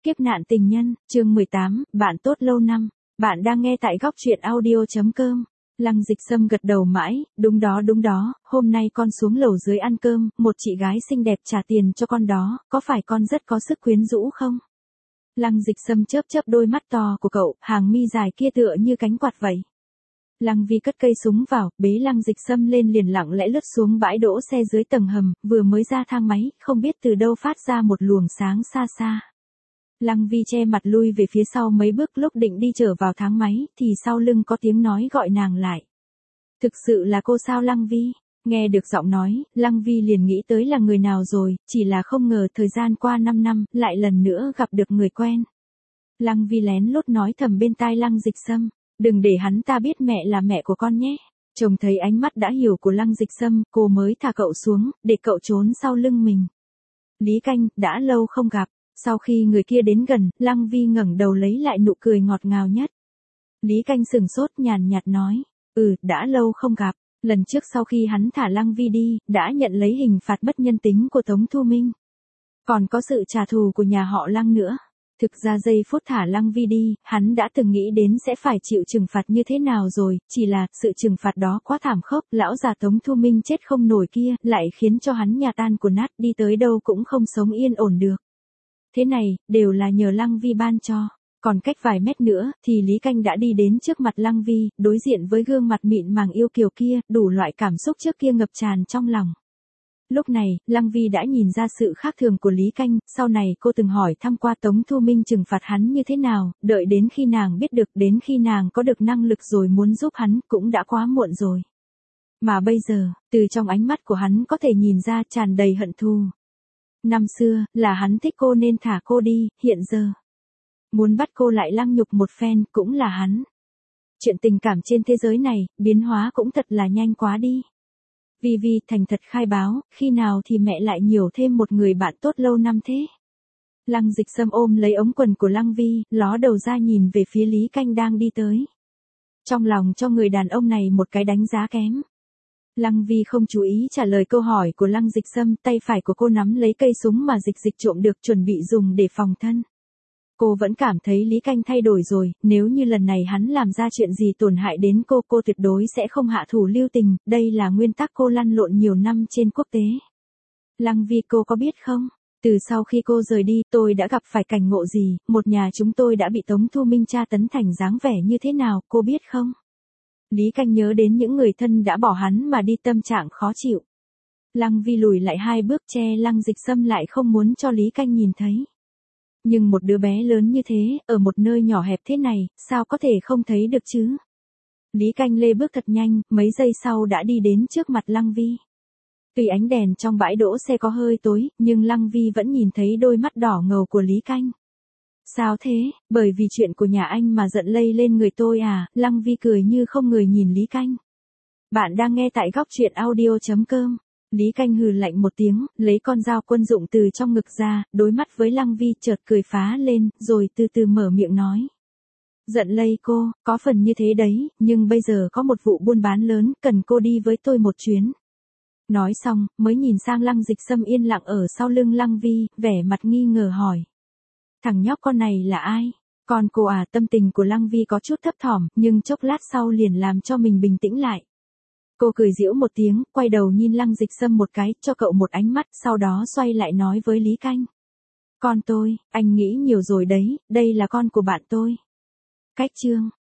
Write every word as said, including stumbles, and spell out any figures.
Kiếp nạn tình nhân, chương mười tám, bạn tốt lâu năm. Bạn đang nghe tại góc truyện audio chấm com. Lăng Dịch Sâm gật đầu mãi, đúng đó đúng đó, hôm nay con xuống lầu dưới ăn cơm, một chị gái xinh đẹp trả tiền cho con đó, có phải con rất có sức quyến rũ không? Lăng Dịch Sâm chớp chớp đôi mắt to của cậu, hàng mi dài kia tựa như cánh quạt vậy. Lăng Vi cất cây súng vào, bế Lăng Dịch Sâm lên liền lặng lẽ lướt xuống bãi đỗ xe dưới tầng hầm, vừa mới ra thang máy, không biết từ đâu phát ra một luồng sáng xa xa. Lăng Vi che mặt lui về phía sau mấy bước, lúc định đi trở vào thang máy, thì sau lưng có tiếng nói gọi nàng lại. Thực sự là cô sao Lăng Vi? Nghe được giọng nói, Lăng Vi liền nghĩ tới là người nào rồi, chỉ là không ngờ thời gian qua năm năm, lại lần nữa gặp được người quen. Lăng Vi lén lút nói thầm bên tai Lăng Dịch Sâm, đừng để hắn ta biết mẹ là mẹ của con nhé. Chồng thấy ánh mắt đã hiểu của Lăng Dịch Sâm, cô mới thả cậu xuống, để cậu trốn sau lưng mình. Lý Canh, đã lâu không gặp. Sau khi người kia đến gần, Lăng Vi ngẩng đầu lấy lại nụ cười ngọt ngào nhất. Lý Canh sừng sốt nhàn nhạt nói, ừ, đã lâu không gặp. Lần trước sau khi hắn thả Lăng Vi đi, đã nhận lấy hình phạt bất nhân tính của Tống Thu Minh. Còn có sự trả thù của nhà họ Lăng nữa. Thực ra giây phút thả Lăng Vi đi, hắn đã từng nghĩ đến sẽ phải chịu trừng phạt như thế nào rồi, chỉ là sự trừng phạt đó quá thảm khốc, lão già Tống Thu Minh chết không nổi kia, lại khiến cho hắn nhà tan của nát, đi tới đâu cũng không sống yên ổn được. Thế này, đều là nhờ Lăng Vi ban cho. Còn cách vài mét nữa, thì Lý Canh đã đi đến trước mặt Lăng Vi, đối diện với gương mặt mịn màng yêu kiều kia, đủ loại cảm xúc trước kia ngập tràn trong lòng. Lúc này, Lăng Vi đã nhìn ra sự khác thường của Lý Canh, sau này cô từng hỏi thăm qua Tống Thu Minh trừng phạt hắn như thế nào, đợi đến khi nàng biết được, đến khi nàng có được năng lực rồi muốn giúp hắn, cũng đã quá muộn rồi. Mà bây giờ, từ trong ánh mắt của hắn có thể nhìn ra tràn đầy hận thù. Năm xưa, là hắn thích cô nên thả cô đi, hiện giờ muốn bắt cô lại lăng nhục một phen, cũng là hắn. Chuyện tình cảm trên thế giới này, biến hóa cũng thật là nhanh quá đi. Vi Vi thành thật khai báo, khi nào thì mẹ lại nhiều thêm một người bạn tốt lâu năm thế? Lăng Dịch Sâm ôm lấy ống quần của Lăng Vi, ló đầu ra nhìn về phía Lý Canh đang đi tới. Trong lòng cho người đàn ông này một cái đánh giá kém. Lăng Vi không chú ý trả lời câu hỏi của Lăng Dịch Sâm, tay phải của cô nắm lấy cây súng mà Dịch Dịch trộm được chuẩn bị dùng để phòng thân. Cô vẫn cảm thấy Lý Canh thay đổi rồi, nếu như lần này hắn làm ra chuyện gì tổn hại đến cô, cô tuyệt đối sẽ không hạ thủ lưu tình, đây là nguyên tắc cô lăn lộn nhiều năm trên quốc tế. Lăng Vi, cô có biết không, từ sau khi cô rời đi, tôi đã gặp phải cảnh ngộ gì, một nhà chúng tôi đã bị Tống Thu Minh tra tấn thành dáng vẻ như thế nào, cô biết không? Lý Canh nhớ đến những người thân đã bỏ hắn mà đi, tâm trạng khó chịu. Lăng Vi lùi lại hai bước, che Lăng Dịch Sâm lại không muốn cho Lý Canh nhìn thấy. Nhưng một đứa bé lớn như thế, ở một nơi nhỏ hẹp thế này, sao có thể không thấy được chứ? Lý Canh lê bước thật nhanh, mấy giây sau đã đi đến trước mặt Lăng Vi. Tuy ánh đèn trong bãi đỗ xe có hơi tối, nhưng Lăng Vi vẫn nhìn thấy đôi mắt đỏ ngầu của Lý Canh. Sao thế, bởi vì chuyện của nhà anh mà giận lây lên người tôi à? Lăng Vi cười như không người nhìn Lý Canh. Bạn đang nghe tại góc truyện audio chấm com. Lý Canh hừ lạnh một tiếng, lấy con dao quân dụng từ trong ngực ra, đối mắt với Lăng Vi chợt cười phá lên, rồi từ từ mở miệng nói. Giận lây cô, có phần như thế đấy, nhưng bây giờ có một vụ buôn bán lớn, cần cô đi với tôi một chuyến. Nói xong, mới nhìn sang Lăng Dịch Sâm yên lặng ở sau lưng Lăng Vi, vẻ mặt nghi ngờ hỏi. Thằng nhóc con này là ai? Con cô à? Tâm tình của Lăng Vi có chút thấp thỏm, nhưng chốc lát sau liền làm cho mình bình tĩnh lại. Cô cười giễu một tiếng, quay đầu nhìn Lăng Dịch Sâm một cái, cho cậu một ánh mắt, sau đó xoay lại nói với Lý Canh. Con tôi, anh nghĩ nhiều rồi đấy, đây là con của bạn tôi. Cách chương.